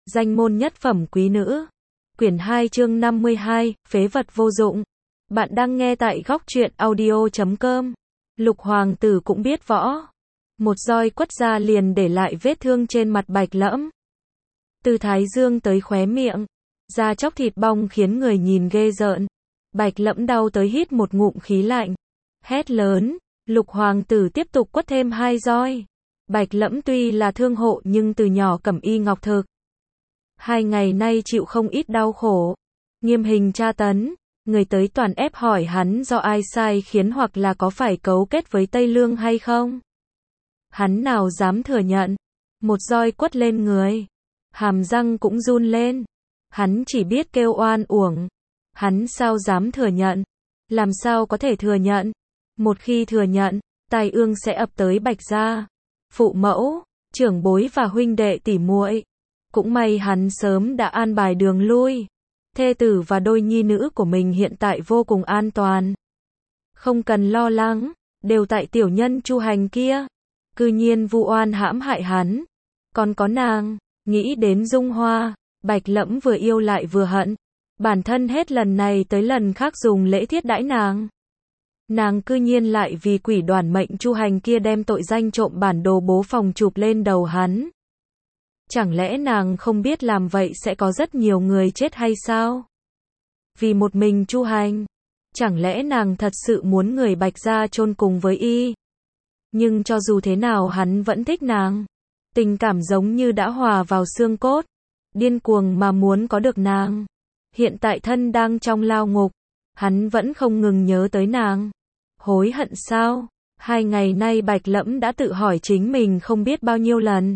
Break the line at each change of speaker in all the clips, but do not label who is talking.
Danh môn nhất phẩm quý nữ. Quyển 2 chương 52, phế vật vô dụng. Bạn đang nghe tại góc truyện audio.com. Lục hoàng tử cũng biết võ. Một roi quất ra liền để lại vết thương trên mặt Bạch Lẫm. Từ thái dương tới khóe miệng, da chóc thịt bong khiến người nhìn ghê rợn. Bạch Lẫm đau tới hít một ngụm khí lạnh. Hét lớn, Lục hoàng tử tiếp tục quất thêm 2 roi. Bạch Lẫm tuy là thương hộ nhưng từ nhỏ cẩm y ngọc thực. 2 ngày nay chịu không ít đau khổ. Nghiêm hình tra tấn, người tới toàn ép hỏi hắn do ai sai khiến hoặc là có phải cấu kết với Tây Lương hay không. Hắn nào dám thừa nhận. Một roi quất lên người, hàm răng cũng run lên. Hắn chỉ biết kêu oan uổng. Hắn sao dám thừa nhận? Làm sao có thể thừa nhận? Một khi thừa nhận, tai ương sẽ ập tới Bạch gia. Phụ mẫu, trưởng bối và huynh đệ tỉ muội. Cũng may hắn sớm đã an bài đường lui. Thê tử và đôi nhi nữ của mình hiện tại vô cùng an toàn. Không cần lo lắng, đều tại tiểu nhân Chu Hành kia. Cư nhiên vu oan hãm hại hắn. Còn có nàng, nghĩ đến Dung Hoa, Bạch Lẫm vừa yêu lại vừa hận. Bản thân hết lần này tới lần khác dùng lễ thiết đãi nàng. Nàng cư nhiên lại vì quỷ đoản mệnh Chu Hành kia đem tội danh trộm bản đồ bố phòng chụp lên đầu hắn. Chẳng lẽ nàng không biết làm vậy sẽ có rất nhiều người chết hay sao? Vì một mình Chu Hành. Chẳng lẽ nàng thật sự muốn người Bạch gia chôn cùng với y? Nhưng cho dù thế nào hắn vẫn thích nàng. Tình cảm giống như đã hòa vào xương cốt. Điên cuồng mà muốn có được nàng. Hiện tại thân đang trong lao ngục. Hắn vẫn không ngừng nhớ tới nàng. Hối hận sao? 2 ngày nay Bạch Lẫm đã tự hỏi chính mình không biết bao nhiêu lần.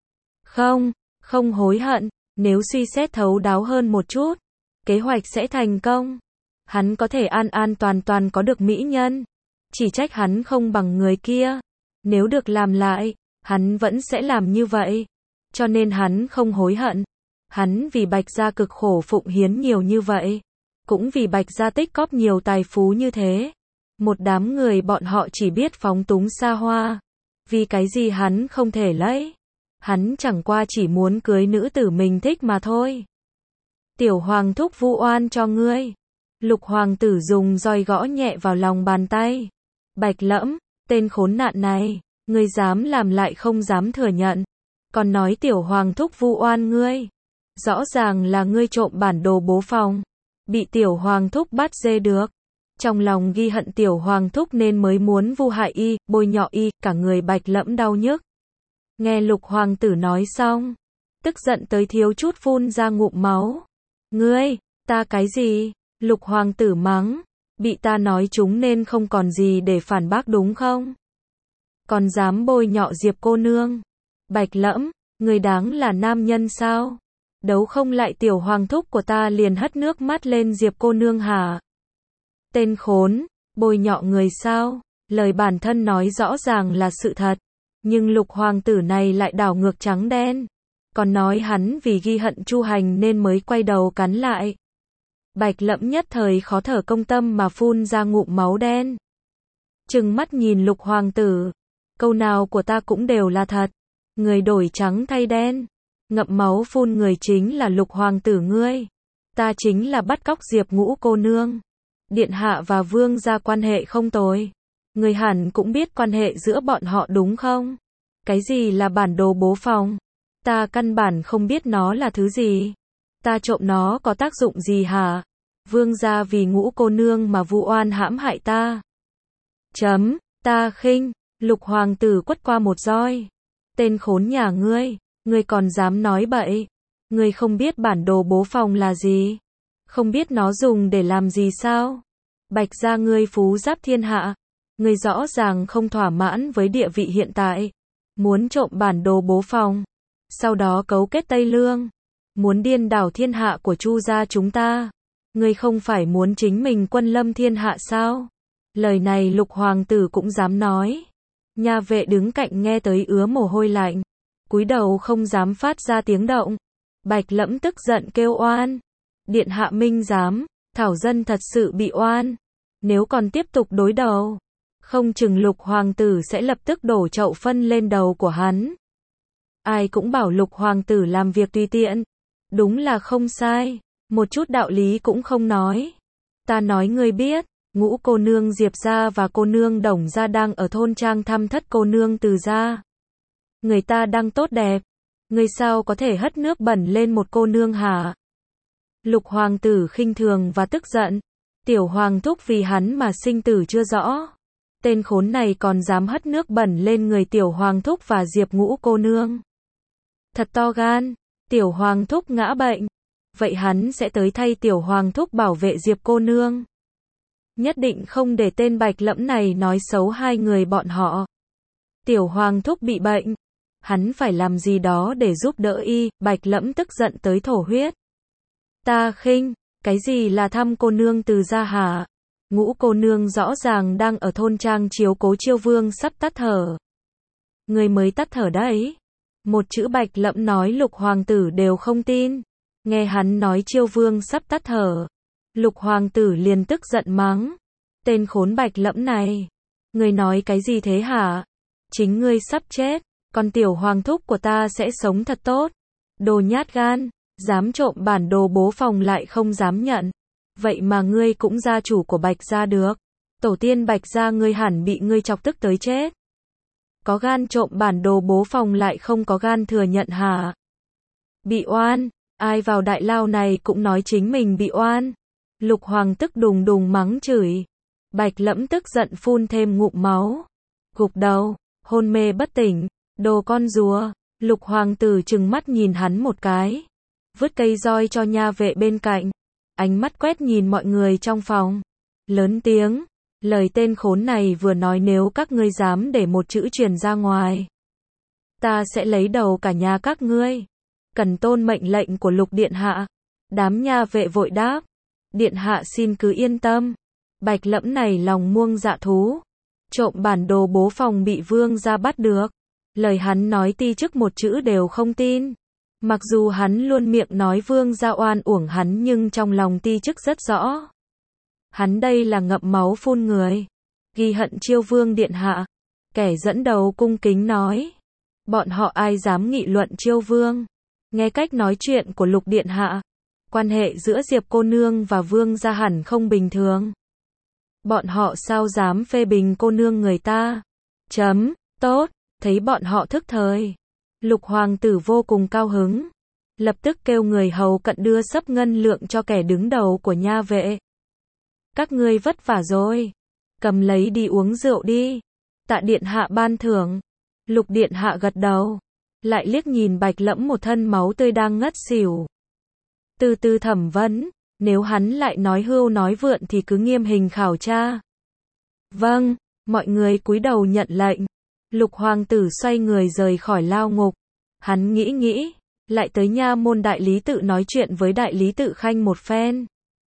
Không hối hận, nếu suy xét thấu đáo hơn một chút, kế hoạch sẽ thành công. Hắn có thể an an toàn toàn có được mỹ nhân. Chỉ trách hắn không bằng người kia. Nếu được làm lại, hắn vẫn sẽ làm như vậy. Cho nên hắn không hối hận. Hắn vì Bạch gia cực khổ phụng hiến nhiều như vậy. Cũng vì Bạch gia tích cóp nhiều tài phú như thế. Một đám người bọn họ chỉ biết phóng túng xa hoa. Vì cái gì hắn không thể lấy. Hắn chẳng qua chỉ muốn cưới nữ tử mình thích mà thôi. Tiểu hoàng thúc vu oan cho ngươi. Lục hoàng tử dùng roi gõ nhẹ vào lòng bàn tay. Bạch Lẫm, tên khốn nạn này, ngươi dám làm lại không dám thừa nhận. Còn nói tiểu hoàng thúc vu oan ngươi. Rõ ràng là ngươi trộm bản đồ bố phòng. Bị tiểu hoàng thúc bắt dê được. Trong lòng ghi hận tiểu hoàng thúc nên mới muốn vu hại y, bôi nhọ y, cả người Bạch Lẫm đau nhức. Nghe Lục hoàng tử nói xong, tức giận tới thiếu chút phun ra ngụm máu. Ngươi, ta cái gì? Lục hoàng tử mắng, bị ta nói chúng nên không còn gì để phản bác đúng không? Còn dám bôi nhọ Diệp cô nương. Bạch Lẫm, ngươi đáng là nam nhân sao? Đấu không lại tiểu hoàng thúc của ta liền hất nước mắt lên Diệp cô nương hả? Tên khốn, bôi nhọ người sao? Lời bản thân nói rõ ràng là sự thật. Nhưng Lục hoàng tử này lại đảo ngược trắng đen. Còn nói hắn vì ghi hận Chu Hành nên mới quay đầu cắn lại. Bạch Lẫm nhất thời khó thở công tâm mà phun ra ngụm máu đen. Trừng mắt nhìn Lục hoàng tử. Câu nào của ta cũng đều là thật. Người đổi trắng thay đen. Ngậm máu phun người chính là Lục hoàng tử ngươi. Ta chính là bắt cóc Diệp Ngũ cô nương. Điện hạ và vương gia quan hệ không tồi. Người hẳn cũng biết quan hệ giữa bọn họ đúng không? Cái gì là bản đồ bố phòng? Ta căn bản không biết nó là thứ gì. Ta trộm nó có tác dụng gì hả? Vương gia vì Ngũ cô nương mà vu oan hãm hại ta. Ta khinh. Lục hoàng tử quất qua một roi. Tên khốn nhà ngươi, ngươi còn dám nói bậy. Ngươi không biết bản đồ bố phòng là gì? Không biết nó dùng để làm gì sao? Bạch gia ngươi phú giáp thiên hạ. Ngươi rõ ràng không thỏa mãn với địa vị hiện tại. Muốn trộm bản đồ bố phòng. Sau đó cấu kết Tây Lương. Muốn điên đảo thiên hạ của Chu gia chúng ta. Ngươi không phải muốn chính mình quân lâm thiên hạ sao? Lời này Lục hoàng tử cũng dám nói. Nha vệ đứng cạnh nghe tới ứa mồ hôi lạnh. Cúi đầu không dám phát ra tiếng động. Bạch Lẫm tức giận kêu oan. Điện hạ minh giám, thảo dân thật sự bị oan. Nếu còn tiếp tục đối đầu, không chừng Lục hoàng tử sẽ lập tức đổ chậu phân lên đầu của hắn. ai cũng bảo lục hoàng tử làm việc tùy tiện. Đúng là không sai, một chút đạo lý cũng không nói. Ta nói ngươi biết, ngũ cô nương Diệp gia và cô nương Đồng gia đang ở thôn trang thăm thất cô nương Từ gia. Người ta đang tốt đẹp, ngươi sao có thể hất nước bẩn lên một cô nương hả? Lục hoàng tử khinh thường và tức giận. Tiểu hoàng thúc vì hắn mà sinh tử chưa rõ. Tên khốn này còn dám hất nước bẩn lên người tiểu hoàng thúc và Diệp ngũ cô nương. Thật to gan, tiểu hoàng thúc ngã bệnh. Vậy hắn sẽ tới thay tiểu hoàng thúc bảo vệ Diệp cô nương. Nhất định không để tên Bạch Lẫm này nói xấu hai người bọn họ. Tiểu hoàng thúc bị bệnh, hắn phải làm gì đó để giúp đỡ y. Bạch Lẫm tức giận tới thổ huyết. Ta khinh, cái gì là thăm cô nương Từ gia hả? Ngũ cô nương rõ ràng đang ở thôn trang chiếu cố Chiêu Vương sắp tắt thở. Người mới tắt thở đấy. Một chữ Bạch Lẫm nói lục hoàng tử đều không tin. Nghe hắn nói Chiêu Vương sắp tắt thở, lục hoàng tử liền tức giận mắng. Tên khốn Bạch Lẫm này, ngươi nói cái gì thế hả? Chính ngươi sắp chết, còn tiểu hoàng thúc của ta sẽ sống thật tốt. Đồ nhát gan, dám trộm bản đồ bố phòng lại không dám nhận. Vậy mà ngươi cũng gia chủ của Bạch gia được. Tổ tiên Bạch gia ngươi hẳn bị ngươi chọc tức tới chết. Có gan trộm bản đồ bố phòng lại không có gan thừa nhận hả? Bị oan, ai vào đại lao này cũng nói chính mình bị oan. Lục hoàng tức đùng đùng mắng chửi. Bạch Lẫm tức giận phun thêm ngụm máu. Gục đầu, hôn mê bất tỉnh, đồ con rùa. Lục hoàng tử trừng mắt nhìn hắn một cái. Vứt cây roi cho nha vệ bên cạnh. Ánh mắt quét nhìn mọi người trong phòng. Lớn tiếng, lời tên khốn này vừa nói nếu các ngươi dám để một chữ truyền ra ngoài. Ta sẽ lấy đầu cả nhà các ngươi. Cần tôn mệnh lệnh của Lục điện hạ. Đám nha vệ vội đáp. Điện hạ xin cứ yên tâm. Bạch Lẫm này lòng muông dạ thú. Trộm bản đồ bố phòng bị vương gia bắt được. Lời hắn nói ti chức một chữ đều không tin. Mặc dù hắn luôn miệng nói vương gia oan uổng hắn nhưng trong lòng ti chức rất rõ. Hắn đây là ngậm máu phun người. Ghi hận Chiêu Vương điện hạ. Kẻ dẫn đầu cung kính nói. Bọn họ ai dám nghị luận Chiêu Vương. Nghe cách nói chuyện của Lục điện hạ. Quan hệ giữa Diệp cô nương và vương gia hẳn không bình thường. Bọn họ sao dám phê bình cô nương người ta. Chấm, tốt, thấy bọn họ thức thời. Lục hoàng tử vô cùng cao hứng. Lập tức kêu người hầu cận đưa xấp ngân lượng cho kẻ đứng đầu của nha vệ. Các ngươi vất vả rồi. Cầm lấy đi uống rượu đi. Tạ điện hạ ban thưởng. Lục điện hạ gật đầu. Lại liếc nhìn Bạch Lẫm một thân máu tươi đang ngất xỉu. Từ từ thẩm vấn. Nếu hắn lại nói hưu nói vượn thì cứ nghiêm hình khảo tra. Vâng, mọi người cúi đầu nhận lệnh. Lục hoàng tử xoay người rời khỏi lao ngục. Hắn nghĩ, lại tới nha môn đại lý tự nói chuyện với đại lý tự Khanh một phen.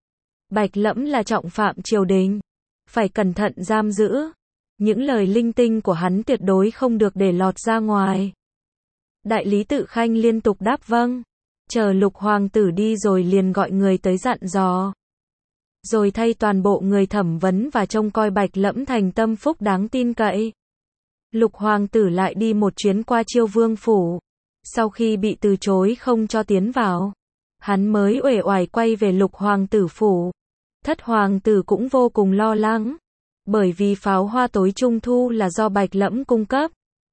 Bạch Lẫm là trọng phạm triều đình. Phải cẩn thận giam giữ. Những lời linh tinh của hắn tuyệt đối không được để lọt ra ngoài. Đại lý tự Khanh liên tục đáp vâng. Chờ lục hoàng tử đi rồi liền gọi người tới dặn dò. Rồi thay toàn bộ người thẩm vấn và trông coi Bạch Lẫm thành tâm phúc đáng tin cậy. Lục hoàng tử lại đi một chuyến qua Chiêu Vương phủ. Sau khi bị từ chối không cho tiến vào, hắn mới uể oải quay về lục hoàng tử phủ. Thất hoàng tử cũng vô cùng lo lắng. Bởi vì pháo hoa tối trung thu là do Bạch Lẫm cung cấp.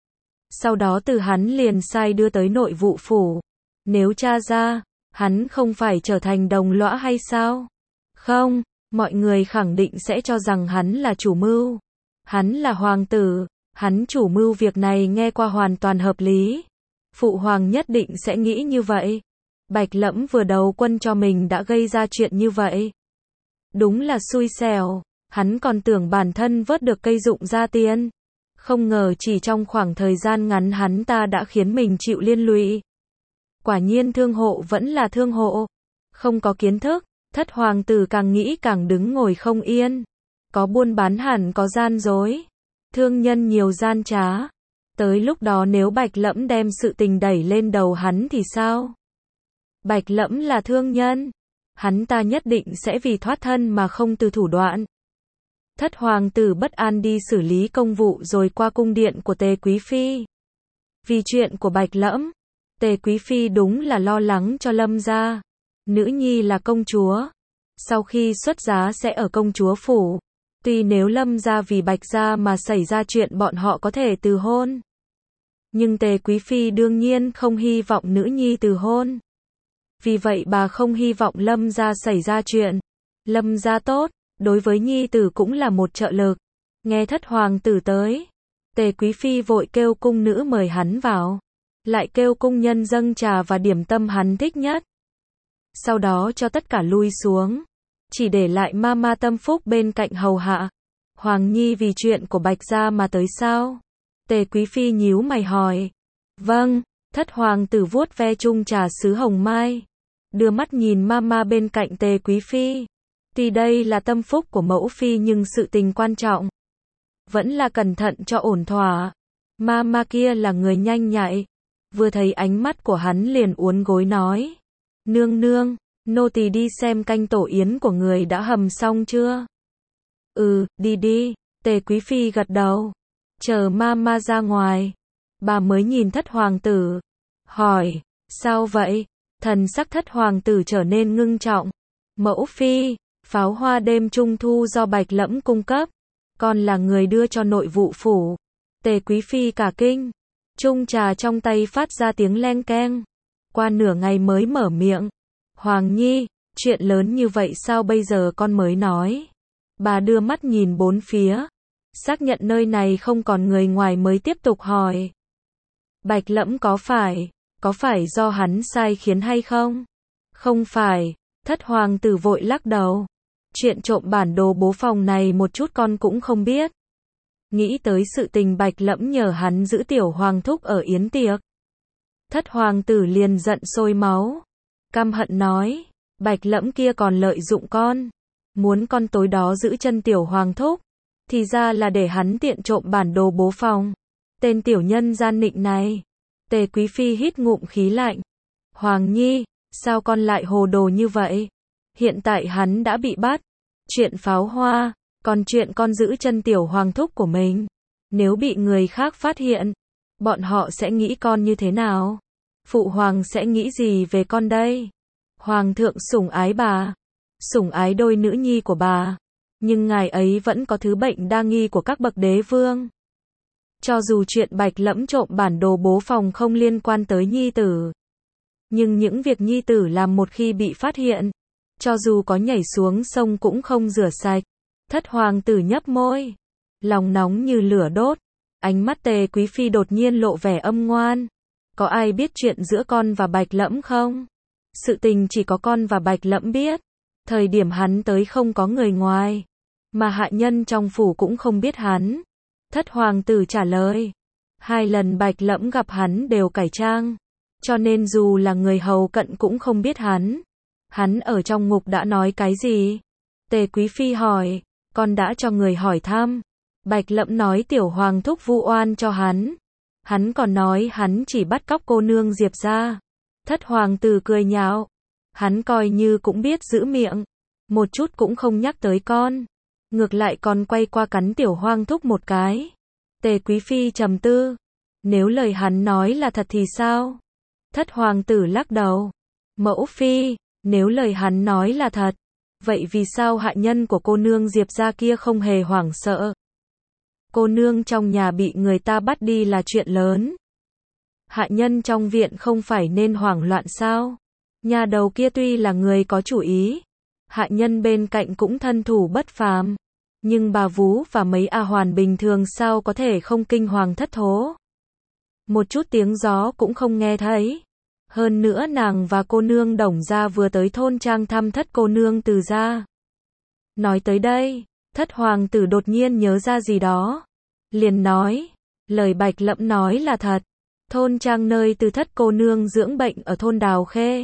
Sau đó từ hắn liền sai đưa tới nội vụ phủ. Nếu tra ra, hắn không phải trở thành đồng lõa hay sao? Không, mọi người khẳng định sẽ cho rằng hắn là chủ mưu. Hắn là hoàng tử, hắn chủ mưu việc này nghe qua hoàn toàn hợp lý. Phụ hoàng nhất định sẽ nghĩ như vậy. Bạch Lẫm vừa đầu quân cho mình đã gây ra chuyện như vậy. Đúng là xui xẻo, hắn còn tưởng bản thân vớt được cây dụng ra tiền. Không ngờ chỉ trong khoảng thời gian ngắn hắn ta đã khiến mình chịu liên lụy. Quả nhiên thương hộ vẫn là thương hộ. Không có kiến thức, thất hoàng tử càng nghĩ càng đứng ngồi không yên. Có buôn bán hẳn có gian dối. Thương nhân nhiều gian trá. Tới lúc đó nếu Bạch Lẫm đem sự tình đẩy lên đầu hắn thì sao? Bạch Lẫm là thương nhân. Hắn ta nhất định sẽ vì thoát thân mà không từ thủ đoạn. Thất hoàng tử bất an đi xử lý công vụ rồi qua cung điện của Tề Quý Phi. Vì chuyện của Bạch Lẫm, Tề Quý Phi đúng là lo lắng cho Lâm gia. Nữ nhi là công chúa, sau khi xuất giá sẽ ở công chúa phủ. Tuy nếu Lâm gia vì Bạch gia mà xảy ra chuyện bọn họ có thể từ hôn. Nhưng Tề Quý Phi đương nhiên không hy vọng nữ nhi từ hôn. Vì vậy bà không hy vọng Lâm gia xảy ra chuyện. Lâm gia tốt, đối với nhi tử cũng là một trợ lực. Nghe thất hoàng tử tới, Tề Quý Phi vội kêu cung nữ mời hắn vào. Lại kêu cung nhân dâng trà và điểm tâm hắn thích nhất. Sau đó cho tất cả lui xuống. Chỉ để lại Mama Tâm Phúc bên cạnh hầu hạ. Hoàng nhi vì chuyện của Bạch gia mà tới sao? Tề Quý Phi nhíu mày hỏi. Vâng, thất hoàng tử vuốt ve chung trà sứ hồng mai. Đưa mắt nhìn Mama bên cạnh Tề Quý Phi. Tuy đây là tâm phúc của mẫu phi nhưng sự tình quan trọng. Vẫn là cẩn thận cho ổn thỏa. Mama kia là người nhanh nhạy. Vừa thấy ánh mắt của hắn liền uốn gối nói. Nương nương, nô tỳ đi xem canh tổ yến của người đã hầm xong chưa? Đi đi, Tề Quý Phi gật đầu. Chờ Mama ra ngoài. Bà mới nhìn thất hoàng tử. Hỏi, sao vậy? Thần sắc thất hoàng tử trở nên ngưng trọng. Mẫu phi, pháo hoa đêm trung thu do Bạch Lẫm cung cấp. Con là người đưa cho nội vụ phủ. Tề Quý Phi cả kinh. Chung trà trong tay phát ra tiếng leng keng. Qua nửa ngày mới mở miệng. Hoàng nhi, chuyện lớn như vậy sao bây giờ con mới nói? Bà đưa mắt nhìn bốn phía. Xác nhận nơi này không còn người ngoài mới tiếp tục hỏi. Bạch Lẫm có phải do hắn sai khiến hay không? Không phải, thất hoàng tử vội lắc đầu. Chuyện trộm bản đồ bố phòng này một chút con cũng không biết. Nghĩ tới sự tình Bạch Lẫm nhờ hắn giữ tiểu hoàng thúc ở yến tiệc. Thất hoàng tử liền giận sôi máu. Căm hận nói, Bạch Lẫm kia còn lợi dụng con. Muốn con tối đó giữ chân tiểu hoàng thúc. Thì ra là để hắn tiện trộm bản đồ bố phòng. Tên tiểu nhân gian nịnh này. Tề Quý Phi hít ngụm khí lạnh. Hoàng nhi, sao con lại hồ đồ như vậy? Hiện tại hắn đã bị bắt. Chuyện pháo hoa, còn chuyện con giữ chân tiểu hoàng thúc của mình. Nếu bị người khác phát hiện, bọn họ sẽ nghĩ con như thế nào? Phụ hoàng sẽ nghĩ gì về con đây? Hoàng thượng sủng ái bà, sủng ái đôi nữ nhi của bà. Nhưng ngài ấy vẫn có thứ bệnh đa nghi của các bậc đế vương. Cho dù chuyện Bạch Lẫm trộm bản đồ bố phòng không liên quan tới nhi tử. Nhưng những việc nhi tử làm một khi bị phát hiện, cho dù có nhảy xuống sông cũng không rửa sạch. Thất hoàng tử nhấp môi, lòng nóng như lửa đốt. Ánh mắt Tề Quý Phi đột nhiên lộ vẻ âm ngoan. Có ai biết chuyện giữa con và Bạch Lẫm không? Sự tình chỉ có con và Bạch Lẫm biết. Thời điểm hắn tới không có người ngoài. Mà hạ nhân trong phủ cũng không biết hắn. Thất hoàng tử trả lời. 2 lần Bạch Lẫm gặp hắn đều cải trang. Cho nên dù là người hầu cận cũng không biết hắn. Hắn ở trong ngục đã nói cái gì? Tề Quý Phi hỏi. Con đã cho người hỏi thăm. Bạch Lẫm nói tiểu hoàng thúc vu oan cho hắn. Hắn còn nói hắn chỉ bắt cóc cô nương Diệp gia. Thất hoàng tử cười nhạo. Hắn coi như cũng biết giữ miệng. Một chút cũng không nhắc tới con. Ngược lại còn quay qua cắn tiểu hoàng thúc một cái. Tề Quý Phi trầm tư. Nếu lời hắn nói là thật thì sao? Thất hoàng tử lắc đầu. Mẫu phi, nếu lời hắn nói là thật, vậy vì sao hạ nhân của cô nương Diệp gia kia không hề hoảng sợ? Cô nương trong nhà bị người ta bắt đi là chuyện lớn. Hạ nhân trong viện không phải nên hoảng loạn sao? Nhà đầu kia tuy là người có chủ ý, hạ nhân bên cạnh cũng thân thủ bất phàm, nhưng bà vú và mấy A Hoàn bình thường sao có thể không kinh hoàng thất thố? Một chút tiếng gió cũng không nghe thấy. Hơn nữa nàng và cô nương Đồng gia vừa tới thôn trang thăm thất cô nương Từ gia. Nói tới đây, thất hoàng tử đột nhiên nhớ ra gì đó. Liền nói, lời Bạch Lẫm nói là thật. Thôn trang nơi Từ thất cô nương dưỡng bệnh ở thôn Đào Khê.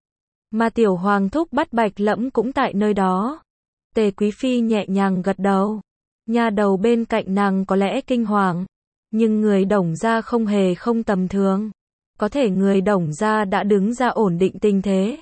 Mà tiểu hoàng thúc bắt Bạch Lẫm cũng tại nơi đó. Tề Quý Phi nhẹ nhàng gật đầu. Nhà đầu bên cạnh nàng có lẽ kinh hoàng. Nhưng người Đồng gia không hề không tầm thường. Có thể người Đồng gia đã đứng ra ổn định tình thế.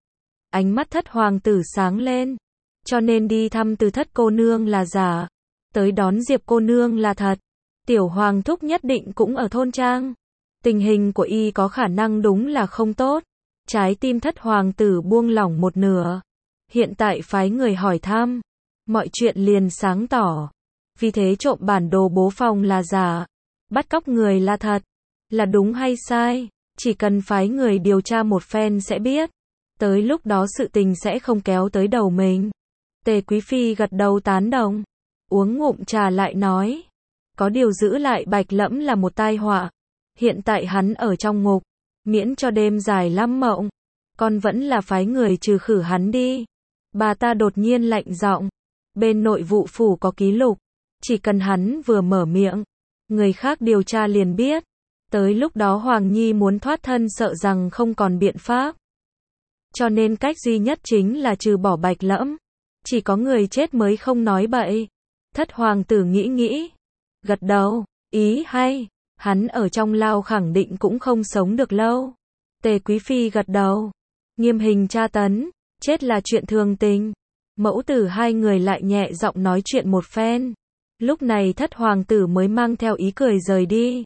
Ánh mắt thất hoàng tử sáng lên. Cho nên đi thăm Từ thất cô nương là giả. Tới đón Diệp cô nương là thật. Tiểu hoàng thúc nhất định cũng ở thôn trang. Tình hình của y có khả năng đúng là không tốt. Trái tim thất hoàng tử buông lỏng một nửa. Hiện tại phái người hỏi thăm, mọi chuyện liền sáng tỏ. Vì thế trộm bản đồ bố phòng là giả, bắt cóc người là thật. Là đúng hay sai, chỉ cần phái người điều tra một phen sẽ biết. Tới lúc đó sự tình sẽ không kéo tới đầu mình. Tề Quý Phi gật đầu tán đồng. Uống ngụm trà lại nói. Có điều giữ lại Bạch Lẫm là một tai họa. Hiện tại hắn ở trong ngục. Miễn cho đêm dài lắm mộng. Con vẫn là phái người trừ khử hắn đi. Bà ta đột nhiên lạnh giọng. Bên nội vụ phủ có ký lục. Chỉ cần hắn vừa mở miệng, người khác điều tra liền biết. Tới lúc đó Hoàng Nhi muốn thoát thân sợ rằng không còn biện pháp. Cho nên cách duy nhất chính là trừ bỏ Bạch Lẫm. Chỉ có người chết mới không nói bậy. Thất hoàng tử nghĩ. Gật đầu, ý hay. Hắn ở trong lao khẳng định cũng không sống được lâu. Tề Quý Phi gật đầu. Nghiêm hình tra tấn, chết là chuyện thường tình. Mẫu tử hai người lại nhẹ giọng nói chuyện một phen. Lúc này thất hoàng tử mới mang theo ý cười rời đi.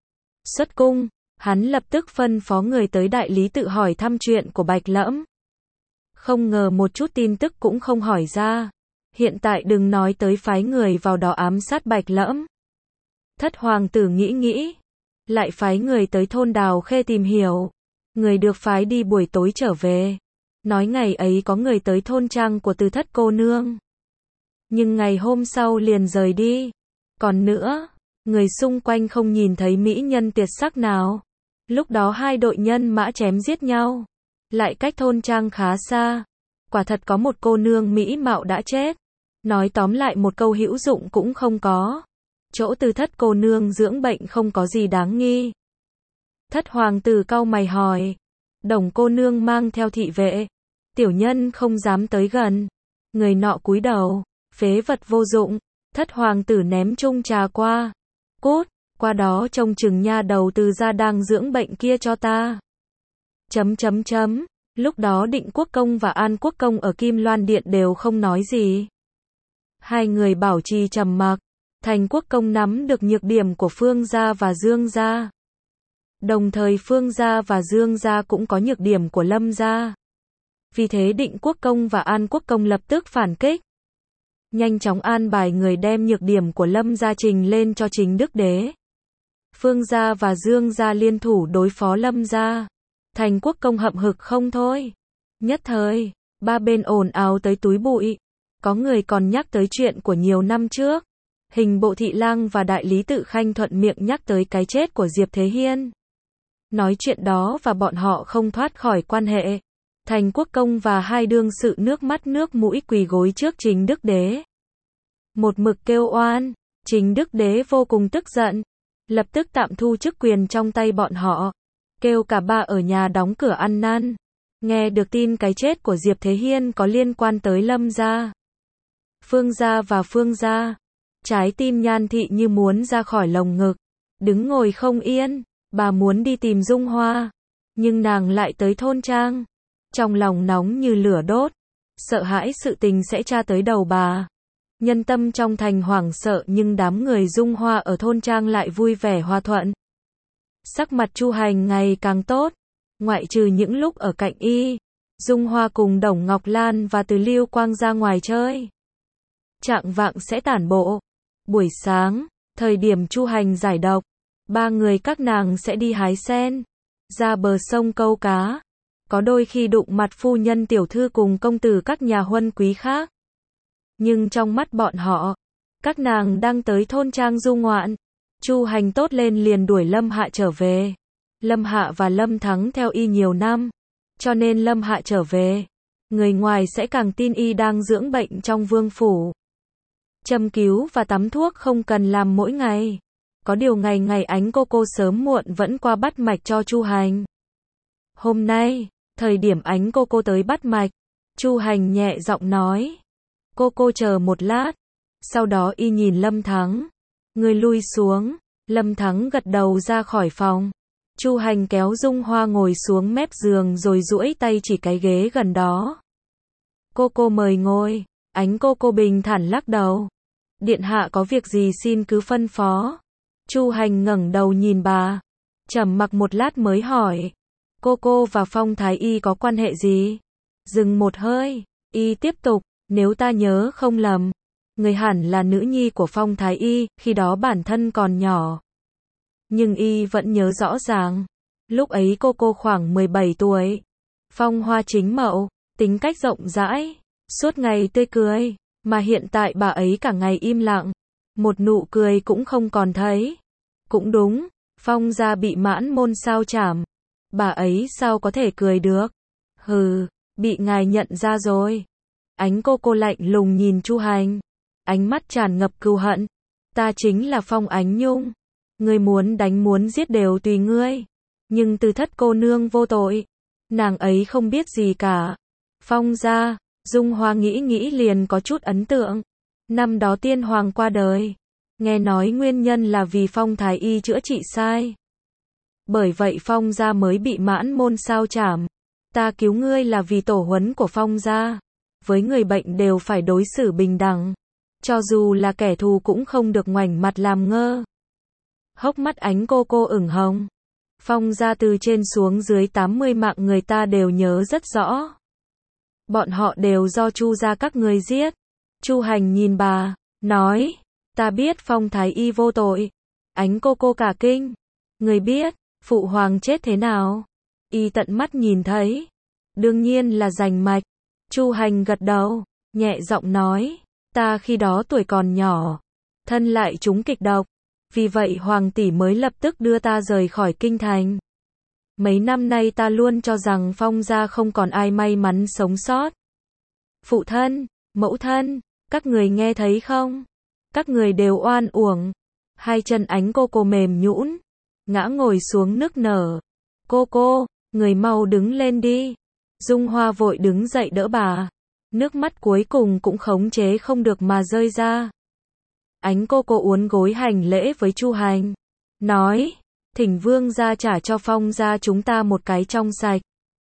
Xuất cung, hắn lập tức phân phó người tới đại lý tự hỏi thăm chuyện của Bạch Lẫm. Không ngờ một chút tin tức cũng không hỏi ra. Hiện tại đừng nói tới phái người vào đó ám sát Bạch Lẫm. Thất hoàng tử nghĩ. Lại phái người tới thôn Đào Khê tìm hiểu. Người được phái đi buổi tối trở về. Nói ngày ấy có người tới thôn trang của Từ Thất cô nương. Nhưng ngày hôm sau liền rời đi. Còn nữa, người xung quanh không nhìn thấy mỹ nhân tuyệt sắc nào. Lúc đó hai đội nhân mã chém giết nhau. Lại cách thôn trang khá xa. Quả thật có một cô nương mỹ mạo đã chết. Nói tóm lại một câu hữu dụng cũng không có. Chỗ Từ Thất cô nương dưỡng bệnh không có gì đáng nghi. Thất hoàng tử cau mày hỏi. Đồng cô nương mang theo thị vệ. Tiểu nhân không dám tới gần. Người nọ cúi đầu. Phế vật vô dụng. Thất hoàng tử ném chung trà qua. Cút, qua đó trông chừng nha đầu Từ gia đang dưỡng bệnh kia cho ta. Lúc đó Định Quốc công và An Quốc công ở Kim Loan Điện đều không nói gì. Hai người bảo trì trầm mặc. Thành Quốc công nắm được nhược điểm của Phương gia và Dương gia. Đồng thời Phương gia và Dương gia cũng có nhược điểm của Lâm gia. Vì thế Định Quốc công và An Quốc công lập tức phản kích. Nhanh chóng an bài người đem nhược điểm của Lâm gia trình lên cho Chính Đức Đế. Phương gia và Dương gia liên thủ đối phó Lâm gia. Thành Quốc công hậm hực không thôi. Nhất thời, ba bên ồn ào tới túi bụi. Có người còn nhắc tới chuyện của nhiều năm trước. Hình bộ thị lang và đại lý tự Khanh thuận miệng nhắc tới cái chết của Diệp Thế Hiên. Nói chuyện đó và bọn họ không thoát khỏi quan hệ. Thành Quốc công và hai đương sự nước mắt nước mũi quỳ gối trước Chính Đức Đế. Một mực kêu oan. Chính Đức Đế vô cùng tức giận. Lập tức tạm thu chức quyền trong tay bọn họ. Kêu cả ba ở nhà đóng cửa ăn năn. Nghe được tin cái chết của Diệp Thế Hiên có liên quan tới Lâm gia, Phương gia và Phương gia. Trái tim Nhan thị như muốn ra khỏi lồng ngực. Đứng ngồi không yên. Bà muốn đi tìm Dung Hoa. Nhưng nàng lại tới thôn trang. Trong lòng nóng như lửa đốt. Sợ hãi sự tình sẽ tra tới đầu bà. Nhân tâm trong thành hoảng sợ nhưng đám người Dung Hoa ở thôn trang lại vui vẻ hòa thuận. Sắc mặt Chu Hành ngày càng tốt. Ngoại trừ những lúc ở cạnh y, Dung Hoa cùng Đồng Ngọc Lan và Từ Lưu Quang ra ngoài chơi. Chạng vạng sẽ tản bộ. Buổi sáng, thời điểm Chu Hành giải độc, ba người các nàng sẽ đi hái sen, ra bờ sông câu cá. Có đôi khi đụng mặt phu nhân tiểu thư cùng công tử các nhà huân quý khác. Nhưng trong mắt bọn họ, các nàng đang tới thôn trang du ngoạn. Chu Hành tốt lên liền đuổi Lâm Hạ trở về. Lâm Hạ và Lâm Thắng theo y nhiều năm, cho nên Lâm Hạ trở về, người ngoài sẽ càng tin y đang dưỡng bệnh trong vương phủ. Châm cứu và tắm thuốc không cần làm mỗi ngày. Có điều ngày ngày Ánh cô cô sớm muộn vẫn qua bắt mạch cho Chu Hành. Hôm nay, thời điểm Ánh cô cô tới bắt mạch, Chu Hành nhẹ giọng nói. Cô chờ một lát. Sau đó y nhìn Lâm Thắng. Người lui xuống. Lâm Thắng gật đầu ra khỏi phòng. Chu Hành kéo Dung Hoa ngồi xuống mép giường rồi duỗi tay chỉ cái ghế gần đó. Cô mời ngồi. Ánh cô bình thản lắc đầu. Điện hạ có việc gì xin cứ phân phó. Chu Hành ngẩng đầu nhìn bà. Trầm mặc một lát mới hỏi. Cô và Phong Thái Y có quan hệ gì? Dừng một hơi, Y tiếp tục, nếu ta nhớ không lầm, người hẳn là nữ nhi của Phong Thái Y, khi đó bản thân còn nhỏ. Nhưng Y vẫn nhớ rõ ràng, lúc ấy cô khoảng 17 tuổi. Phong hoa chính mậu, tính cách rộng rãi, suốt ngày tươi cười, mà hiện tại bà ấy cả ngày im lặng, một nụ cười cũng không còn thấy. Cũng đúng, Phong gia bị mãn môn sao chảm, bà ấy sao có thể cười được? Hừ, bị ngài nhận ra rồi. Ánh cô lạnh lùng nhìn Chu Hành, ánh mắt tràn ngập cừu hận. Ta chính là Phong Ánh Nhung, ngươi muốn đánh muốn giết đều tùy ngươi, nhưng Từ Thất cô nương vô tội, nàng ấy không biết gì cả. Phong gia, Dung Hoa nghĩ liền có chút ấn tượng. Năm đó tiên hoàng qua đời, nghe nói nguyên nhân là vì Phong Thái Y chữa trị sai. Bởi vậy Phong gia mới bị mãn môn sao chảm. Ta cứu ngươi là vì tổ huấn của Phong gia, với người bệnh đều phải đối xử bình đẳng, cho dù là kẻ thù cũng không được ngoảnh mặt làm ngơ. Hốc mắt ánh cô ửng hồng. Phong gia từ trên xuống dưới 80 mạng người ta đều nhớ rất rõ. Bọn họ đều do Chu gia các người giết. Chu Hành nhìn bà, nói, ta biết Phong Thái Y vô tội. Ánh cô cả kinh. Người biết, phụ hoàng chết thế nào? Y tận mắt nhìn thấy. Đương nhiên là rành mạch. Chu Hành gật đầu, nhẹ giọng nói, ta khi đó tuổi còn nhỏ, thân lại trúng kịch độc, vì vậy hoàng tỷ mới lập tức đưa ta rời khỏi kinh thành. Mấy năm nay ta luôn cho rằng Phong gia không còn ai may mắn sống sót. Phụ thân, mẫu thân, các người nghe thấy không? Các người đều oan uổng. Hai chân ánh cô mềm nhũn, ngã ngồi xuống nức nở. Cô, người mau đứng lên đi. Dung Hoa vội đứng dậy đỡ bà. Nước mắt cuối cùng cũng khống chế không được mà rơi ra. Ánh cô uốn gối hành lễ với Chu Hành, nói, thỉnh vương gia trả cho Phong gia chúng ta một cái trong sạch.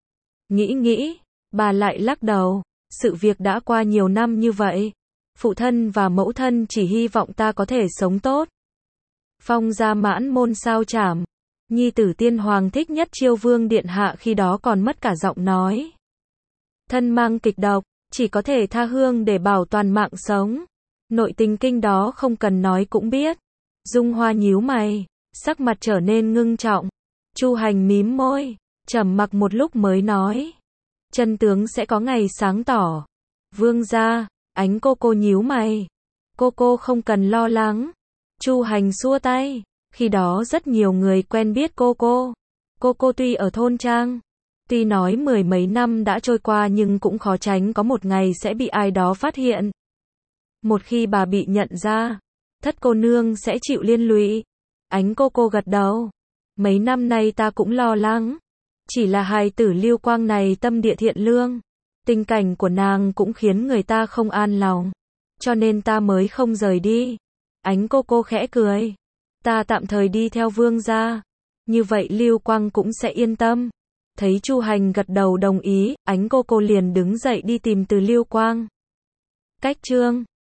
Nghĩ, bà lại lắc đầu, sự việc đã qua nhiều năm như vậy. Phụ thân và mẫu thân chỉ hy vọng ta có thể sống tốt. Phong gia mãn môn sao chảm. Nhi tử tiên hoàng thích nhất Chiêu Vương điện hạ khi đó còn mất cả giọng nói. Thân mang kịch độc, chỉ có thể tha hương để bảo toàn mạng sống. Nội tình kinh đó không cần nói cũng biết. Dung Hoa nhíu mày, sắc mặt trở nên ngưng trọng. Chu Hành mím môi, trầm mặc một lúc mới nói, chân tướng sẽ có ngày sáng tỏ. Vương gia, ánh cô nhíu mày. Cô không cần lo lắng. Chu Hành xua tay. Khi đó rất nhiều người quen biết cô. Cô tuy ở thôn trang, tuy nói mười mấy năm đã trôi qua nhưng cũng khó tránh có một ngày sẽ bị ai đó phát hiện. Một khi bà bị nhận ra, Thất cô nương sẽ chịu liên lụy. Ánh cô gật đầu. Mấy năm nay ta cũng lo lắng. Chỉ là hài tử Lưu Quang này tâm địa thiện lương. Tình cảnh của nàng cũng khiến người ta không an lòng. Cho nên ta mới không rời đi. Ánh cô khẽ cười. Ta tạm thời đi theo vương gia. Như vậy Lưu Quang cũng sẽ yên tâm. Thấy Chu Hành gật đầu đồng ý, ánh cô liền đứng dậy đi tìm Từ Lưu Quang. Cách chương